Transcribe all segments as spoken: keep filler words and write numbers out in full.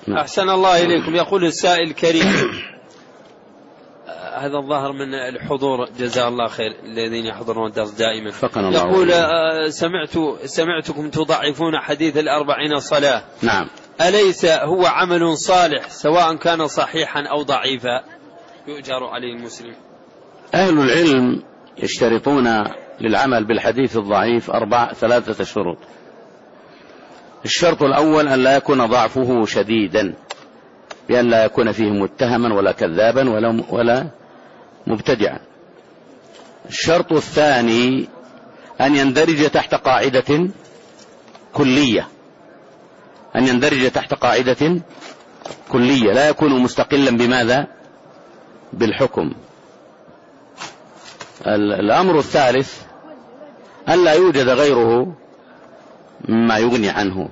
أحسن الله إليكم. يقول السائل الكريم، هذا الظاهر من الحضور جزاه الله خير الذين يحضرون الدرس دائما، يقول سمعت سمعتكم تضعفون حديث الأربعين صلاة. نعم. أليس هو عمل صالح سواء كان صحيحا أو ضعيفا يؤجر عليه المسلم؟ أهل العلم يشترطون للعمل بالحديث الضعيف أربع ثلاثة شروط. الشرط الأول أن لا يكون ضعفه شديدا، بأن لا يكون فيه متهما ولا كذابا ولا ولا مبتدعا. الشرط الثاني أن يندرج تحت قاعدة كلية، أن يندرج تحت قاعدة كلية لا يكون مستقلا بماذا؟ بالحكم. الأمر الثالث أن لا يوجد غيره مما يغني عنه.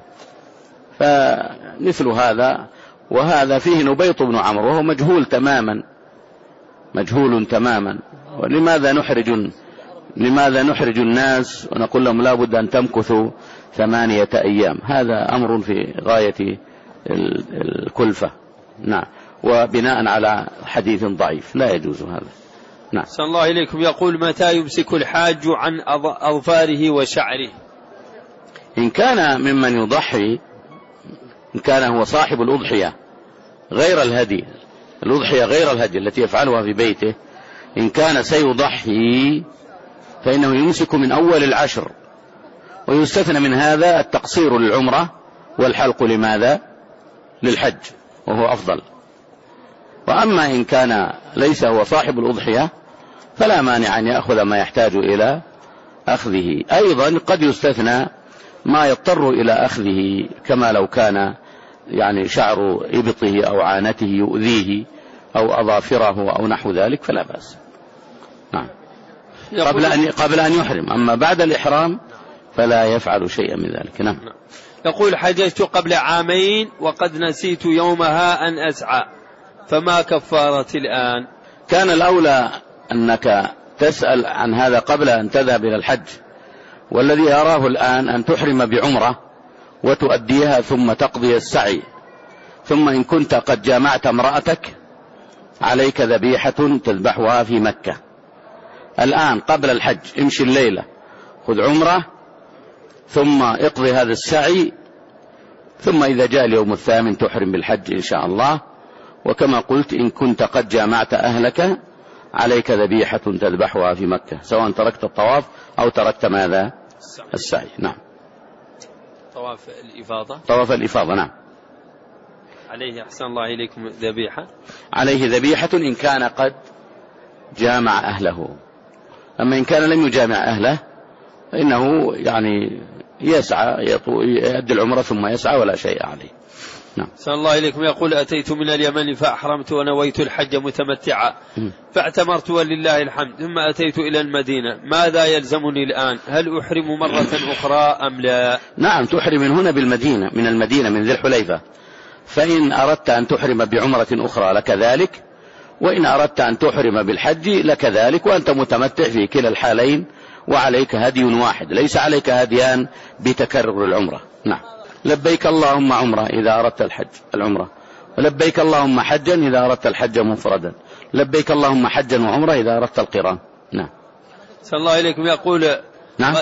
فمثل هذا وهذا فيه نبيط بن عمرو وهو مجهول تماما، مجهول تماما. ولماذا نحرج لماذا نحرج الناس ونقول لهم لا بد أن تمكثوا ثمانية أيام؟ هذا أمر في غاية الكلفة. نعم. وبناء على حديث ضعيف لا يجوز هذا. نعم. صلى الله إليكم. يقول متى يمسك الحاج عن أظفاره وشعره؟ إن كان ممن يضحي، إن كان هو صاحب الأضحية غير الهدي، الأضحية غير الهدي التي يفعلها في بيته، إن كان سيضحي فإنه يمسك من أول العشر، ويستثنى من هذا التقصير للعمرة والحلق لماذا؟ للحج، وهو أفضل. وأما إن كان ليس هو صاحب الأضحية فلا مانع أن يأخذ ما يحتاج إلى أخذه. أيضا قد يستثنى ما يضطر إلى أخذه، كما لو كان يعني شعر إبطه أو عانته يؤذيه أو أظافره أو نحو ذلك فلا بأس. نعم. قبل أن قبل أن يحرم، أما بعد الإحرام فلا يفعل شيئا من ذلك. نعم. يقول حججت قبل عامين وقد نسيت يومها أن أسعى، فما كفارتي الآن؟ كان الأولى أنك تسأل عن هذا قبل أن تذهب إلى الحج، والذي يراه الآن أن تحرم بعمرة وتؤديها ثم تقضي السعي، ثم إن كنت قد جامعت امرأتك عليك ذبيحة تذبحها في مكة. الآن قبل الحج امشي الليلة خذ عمرة ثم اقضي هذا السعي، ثم إذا جاء اليوم الثامن تحرم بالحج إن شاء الله. وكما قلت إن كنت قد جامعت أهلك عليك ذبيحة تذبحها في مكة، سواء تركت الطواف أو تركت ماذا؟ السعي. نعم. طواف الإفاضة. طواف الإفاضة. نعم. عليه أحسن الله إليكم ذبيحة. عليه ذبيحة إن كان قد جامع أهله. أما إن كان لم يجامع أهله فإنه يعني يسعى يؤدي العمرة ثم يسعى ولا شيء عليه. نعم. صلى الله إليكم. يقول أتيت من اليمن فأحرمت ونويت الحج متمتعا فاعتمرت ولله الحمد، ثم أتيت إلى المدينة، ماذا يلزمني الآن؟ هل أحرم مرة أخرى أم لا؟ نعم تحرم من هنا بالمدينة، من المدينة من ذي الحليفة. فإن أردت أن تحرم بعمرة أخرى لك ذلك، وإن أردت أن تحرم بالحج لك ذلك، وأنت متمتع في كلا الحالين، وعليك هدي واحد، ليس عليك هديان بتكرر العمرة. نعم. لبيك اللهم عمرة إذا أردت الحج العمرة، ولبيك اللهم حجا إذا أردت الحج مفردا، لبيك اللهم حجا وعمرة إذا أردت القران. نعم. صلى الله عليكم. يقول نعم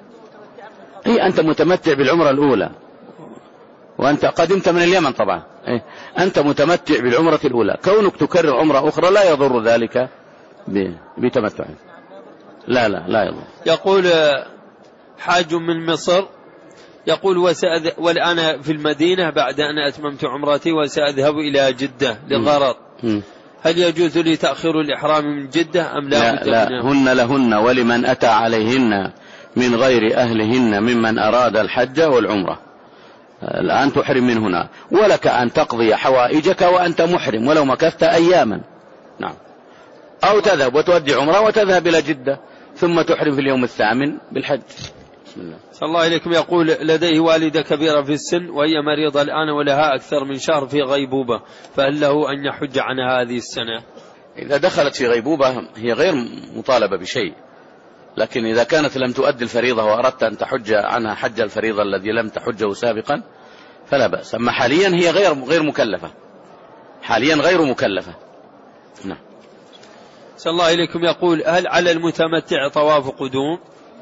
إيه أنت متمتع بالعمرة الأولى، وأنت قدمت من اليمن طبعا، إيه أنت متمتع بالعمرة الأولى، كونك تكرر عمرة أخرى لا يضر ذلك بتمتع، لا لا لا يضر. يقول حاج من مصر، يقول وسأذ... والآن في المدينة بعد أن أتممت عمرتي وسأذهب إلى جدة لغرض، هل يجوز لي تأخير الإحرام من جدة أم لا؟ لا, لا هن لهن ولمن أتى عليهن من غير أهلهن ممن أراد الحج والعمرة. الآن تحرم من هنا، ولك أن تقضي حوائجك وأنت محرم ولو مكثت أياما. نعم. أو تذهب وتودي عمرة وتذهب إلى جدة ثم تحرم في اليوم الثامن بالحج. بسم الله. صلى الله عليكم. يقول لديه والدة كبيرة في السن وهي مريضة الآن ولها أكثر من شهر في غيبوبة، فهل له أن يحج عنها هذه السنة؟ إذا دخلت في غيبوبة هي غير مطالبة بشيء، لكن إذا كانت لم تؤدي الفريضة وأردت أن تحج عنها حج الفريضة الذي لم تحجه سابقا فلا بأس. أما حاليا هي غير غير مكلفة، حاليا غير مكلفة. نعم. صلى الله إليكم. يقول: هل على المتمتع طواف قدوم؟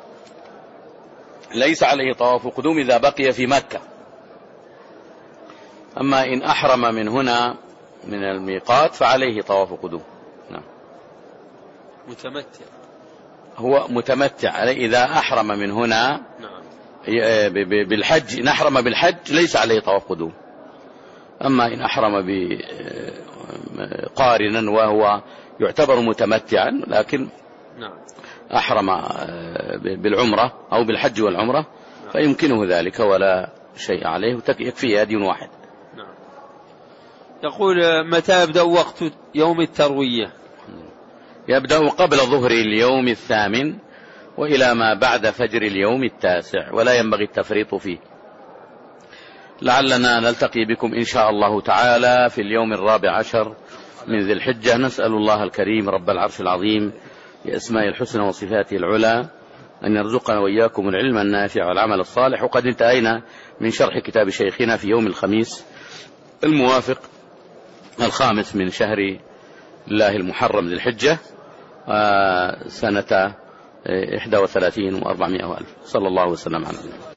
ليس عليه طواف قدوم إذا بقي في مكة. أما إن أحرم من هنا من الميقات فعليه طواف قدوم. نعم. متمتع هو متمتع إذا أحرم من هنا. نعم. بالحج، إن أحرم بالحج ليس عليه طواف قدوم. أما إن أحرم بقارنا وهو يعتبر متمتعا لكن نعم. أحرم بالعمرة أو بالحج والعمرة نعم. فيمكنه ذلك ولا شيء عليه، يكفي هدي واحد. نعم. يقول: متى يبدأ وقت يوم التروية؟ يبدأ قبل ظهر اليوم الثامن وإلى ما بعد فجر اليوم التاسع، ولا ينبغي التفريط فيه. لعلنا نلتقي بكم إن شاء الله تعالى في اليوم الرابع عشر من ذي الحجة. نسأل الله الكريم رب العرش العظيم بأسماء الحسنى وصفاته العلى أن يرزقنا وإياكم العلم النافع والعمل الصالح. وقد انتهينا من شرح كتاب شيخنا في يوم الخميس الموافق الخامس من شهر الله المحرم ذي الحجة سنة إحدى وثلاثين وأربعمائة ألف. صلى الله وسلم على